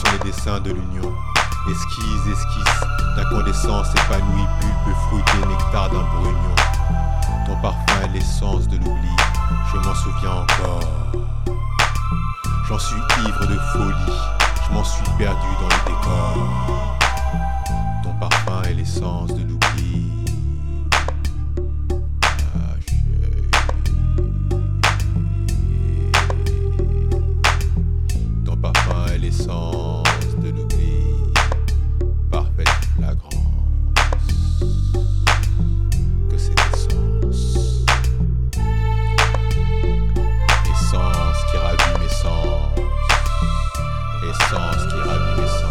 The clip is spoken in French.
sont les dessins de l'union. Esquisse d'incandescence épanouie, bulbe fruité, nectar d'un brugnon. Ton parfum est l'essence de l'oubli, je m'en souviens encore. J'en suis ivre de folie, je m'en suis perdu dans le décor. Ton parfum est l'essence de l'oubli. Ah, chérie. Ton parfum est l'essence de l'oubli. Parfaite flagrance que cette essence. Essence qui ravit mes sens. Essence qui ravit mes sens.